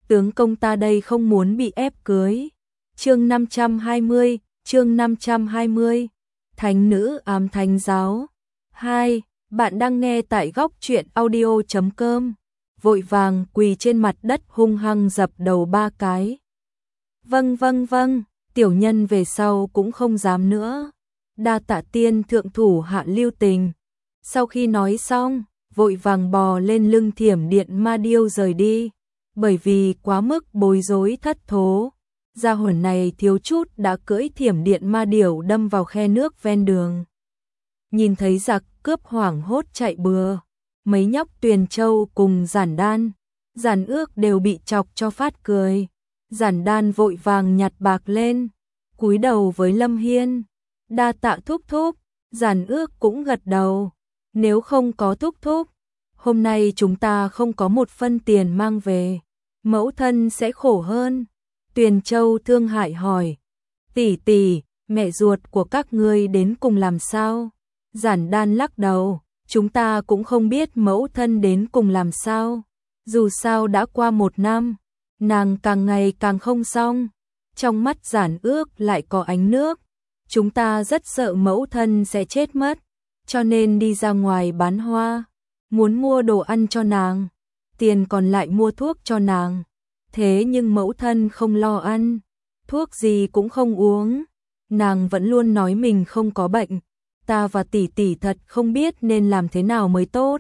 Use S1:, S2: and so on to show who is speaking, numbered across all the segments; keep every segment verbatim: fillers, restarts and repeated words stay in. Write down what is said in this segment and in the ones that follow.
S1: tướng công ta đây không muốn bị ép cưới. Chương năm trăm hai mươi, chương năm trăm hai mươi. Thánh nữ ám thánh giáo. hai. Bạn đang nghe tại góc truyện audio chấm com. Vội vàng quỳ trên mặt đất hung hăng dập đầu ba cái. Vâng vâng vâng, tiểu nhân về sau cũng không dám nữa. Đa tạ tiên thượng thủ hạ lưu tình. Sau khi nói xong, vội vàng bò lên lưng Thiểm Điện Ma Điêu rời đi. Bởi vì quá mức bối rối thất thố, gia hồn này thiếu chút đã cưỡi Thiểm Điện Ma Điểu đâm vào khe nước ven đường. Nhìn thấy giặc cướp hoảng hốt chạy bừa, mấy nhóc Tuyền Châu cùng Giản Đan, Giản Ước đều bị chọc cho phát cười. Giản Đan vội vàng nhặt bạc lên, cúi đầu với Lâm Hiên. Đa tạ thúc thúc. Giản Ước cũng gật đầu. Nếu không có thúc thúc, hôm nay chúng ta không có một phân tiền mang về, mẫu thân sẽ khổ hơn. Tuyền Châu thương hại hỏi, tỷ tỷ, mẹ ruột của các ngươi đến cùng làm sao? Giản Đan lắc đầu, chúng ta cũng không biết mẫu thân đến cùng làm sao. Dù sao đã qua một năm, nàng càng ngày càng không xong. Trong mắt Giản Ước lại có ánh nước. Chúng ta rất sợ mẫu thân sẽ chết mất, cho nên đi ra ngoài bán hoa, muốn mua đồ ăn cho nàng, tiền còn lại mua thuốc cho nàng. Thế nhưng mẫu thân không lo ăn, thuốc gì cũng không uống, nàng vẫn luôn nói mình không có bệnh. Ta và tỷ tỷ thật không biết nên làm thế nào mới tốt.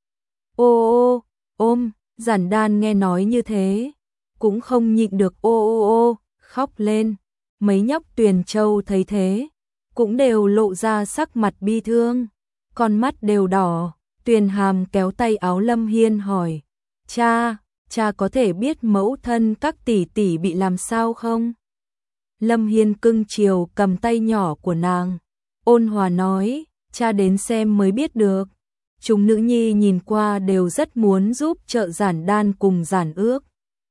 S1: Ô ô, ôm, Giản Đan nghe nói như thế, cũng không nhịn được ô ô ô, khóc lên. Mấy nhóc Tuyền Châu thấy thế, cũng đều lộ ra sắc mặt bi thương, con mắt đều đỏ. Tuyền Hàm kéo tay áo Lâm Hiên hỏi, cha, cha có thể biết mẫu thân các tỷ tỷ bị làm sao không? Lâm Hiên cưng chiều cầm tay nhỏ của nàng, ôn hòa nói, cha đến xem mới biết được. Chúng nữ nhi nhìn qua đều rất muốn giúp trợ Giản Đan cùng Giản Ước.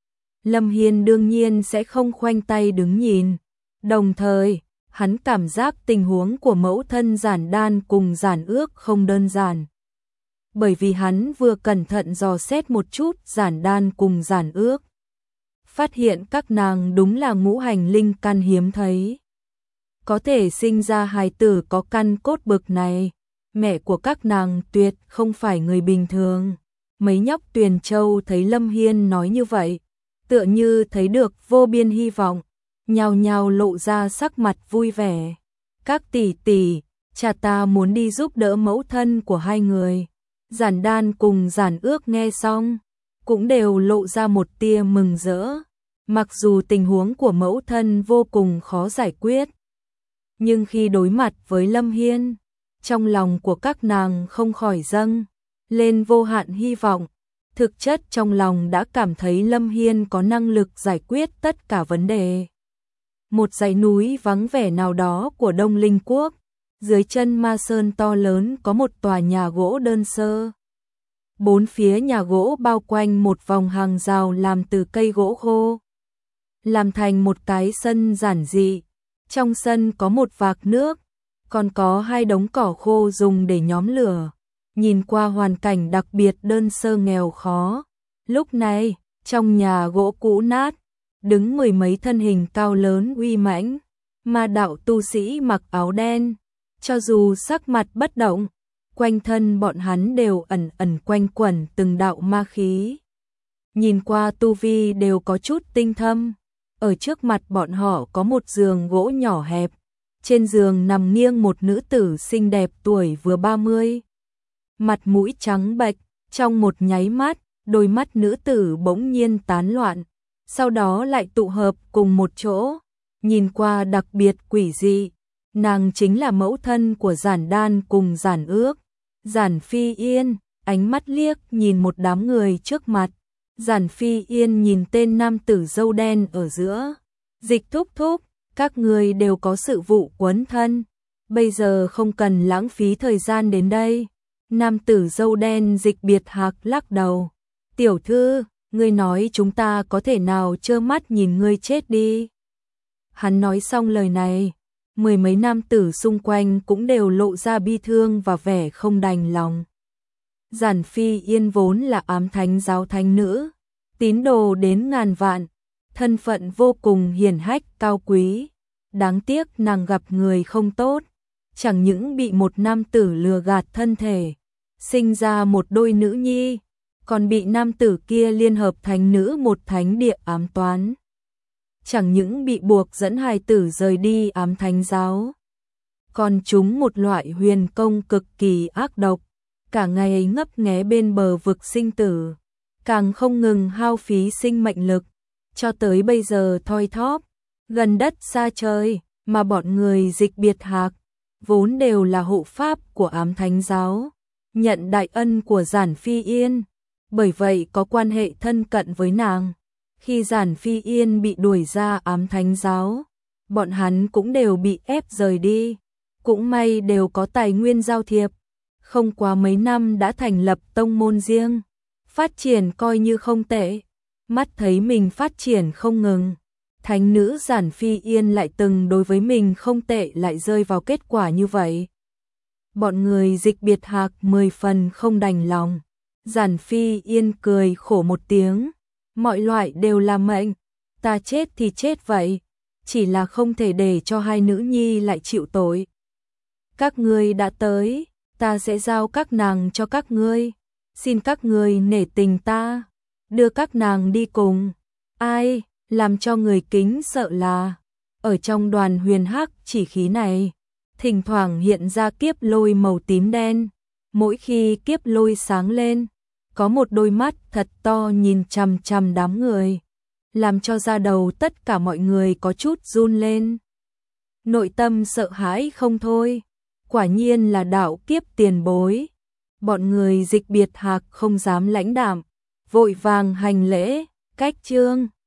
S1: Lâm Hiên đương nhiên sẽ không khoanh tay đứng nhìn. Đồng thời, hắn cảm giác tình huống của mẫu thân Giản Đan cùng Giản Ước không đơn giản. Bởi vì hắn vừa cẩn thận dò xét một chút Giản Đan cùng Giản Ước, phát hiện các nàng đúng là ngũ hành linh căn hiếm thấy. Có thể sinh ra hài tử có căn cốt bực này, mẹ của các nàng tuyệt không phải người bình thường. Mấy nhóc Tuyền Châu thấy Lâm Hiên nói như vậy, tựa như thấy được vô biên hy vọng, nhao nhao lộ ra sắc mặt vui vẻ. Các tỷ tỷ, cha ta muốn đi giúp đỡ mẫu thân của hai người. Giản Đan cùng Giản Ước nghe xong, cũng đều lộ ra một tia mừng rỡ. Mặc dù tình huống của mẫu thân vô cùng khó giải quyết, nhưng khi đối mặt với Lâm Hiên, trong lòng của các nàng không khỏi dâng lên vô hạn hy vọng. Thực chất trong lòng đã cảm thấy Lâm Hiên có năng lực giải quyết tất cả vấn đề. Một dãy núi vắng vẻ nào đó của Đông Linh Quốc, dưới chân Ma Sơn to lớn có một tòa nhà gỗ đơn sơ. Bốn phía nhà gỗ bao quanh một vòng hàng rào làm từ cây gỗ khô, làm thành một cái sân giản dị. Trong sân có một vạc nước, còn có hai đống cỏ khô dùng để nhóm lửa. Nhìn qua hoàn cảnh đặc biệt đơn sơ nghèo khó. Lúc này, trong nhà gỗ cũ nát, đứng mười mấy thân hình cao lớn uy mãnh, ma đạo tu sĩ mặc áo đen. Cho dù sắc mặt bất động, quanh thân bọn hắn đều ẩn ẩn quanh quẩn từng đạo ma khí. Nhìn qua tu vi đều có chút tinh thâm. Ở trước mặt bọn họ có một giường gỗ nhỏ hẹp. Trên giường nằm nghiêng một nữ tử xinh đẹp tuổi vừa ba mươi. Mặt mũi trắng bệch, trong một nháy mắt, đôi mắt nữ tử bỗng nhiên tán loạn, sau đó lại tụ hợp cùng một chỗ, nhìn qua đặc biệt quỷ dị. Nàng chính là mẫu thân của Giản Đan cùng Giản Ước, Giản Phi Yên. Ánh mắt liếc nhìn một đám người trước mặt, Giản Phi Yên nhìn tên nam tử râu đen ở giữa. Dịch thúc thúc, các người đều có sự vụ quấn thân, bây giờ không cần lãng phí thời gian đến đây. Nam tử râu đen Dịch Biệt Hạc lắc đầu. Tiểu thư, ngươi nói chúng ta có thể nào trơ mắt nhìn ngươi chết đi? Hắn nói xong lời này, mười mấy nam tử xung quanh cũng đều lộ ra bi thương và vẻ không đành lòng. Giản Phi Yên vốn là ám thánh giáo thánh nữ, tín đồ đến ngàn vạn, thân phận vô cùng hiển hách cao quý. Đáng tiếc nàng gặp người không tốt, chẳng những bị một nam tử lừa gạt thân thể, sinh ra một đôi nữ nhi, còn bị nam tử kia liên hợp thánh nữ một thánh địa ám toán. Chẳng những bị buộc dẫn hài tử rời đi ám thánh giáo, còn chúng một loại huyền công cực kỳ ác độc, cả ngày ấy ngấp nghé bên bờ vực sinh tử, càng không ngừng hao phí sinh mệnh lực, cho tới bây giờ thoi thóp, gần đất xa trời, mà bọn người Dịch Biệt Hạc vốn đều là hộ pháp của ám thánh giáo, nhận đại ân của Giản Phi Yên, bởi vậy có quan hệ thân cận với nàng. Khi Giản Phi Yên bị đuổi ra ám thánh giáo, bọn hắn cũng đều bị ép rời đi, cũng may đều có tài nguyên giao thiệp, không quá mấy năm đã thành lập tông môn riêng, phát triển coi như không tệ. Mắt thấy mình phát triển không ngừng, thánh nữ Giản Phi Yên lại từng đối với mình không tệ lại rơi vào kết quả như vậy. Bọn người Dịch Biệt Hạc mười phần không đành lòng. Giản Phi Yên cười khổ một tiếng, mọi loại đều là mệnh, ta chết thì chết vậy, chỉ là không thể để cho hai nữ nhi lại chịu tội. Các ngươi đã tới, ta sẽ giao các nàng cho các ngươi, xin các ngươi nể tình ta, đưa các nàng đi cùng. Ai, làm cho người kính sợ là, ở trong đoàn huyền hắc chỉ khí này, thỉnh thoảng hiện ra kiếp lôi màu tím đen, mỗi khi kiếp lôi sáng lên, có một đôi mắt thật to nhìn chằm chằm đám người, làm cho da đầu tất cả mọi người có chút run lên. Nội tâm sợ hãi không thôi, quả nhiên là đạo kiếp tiền bối. Bọn người Dịch Biệt Hạc không dám lãnh đạm, vội vàng hành lễ, cách trương.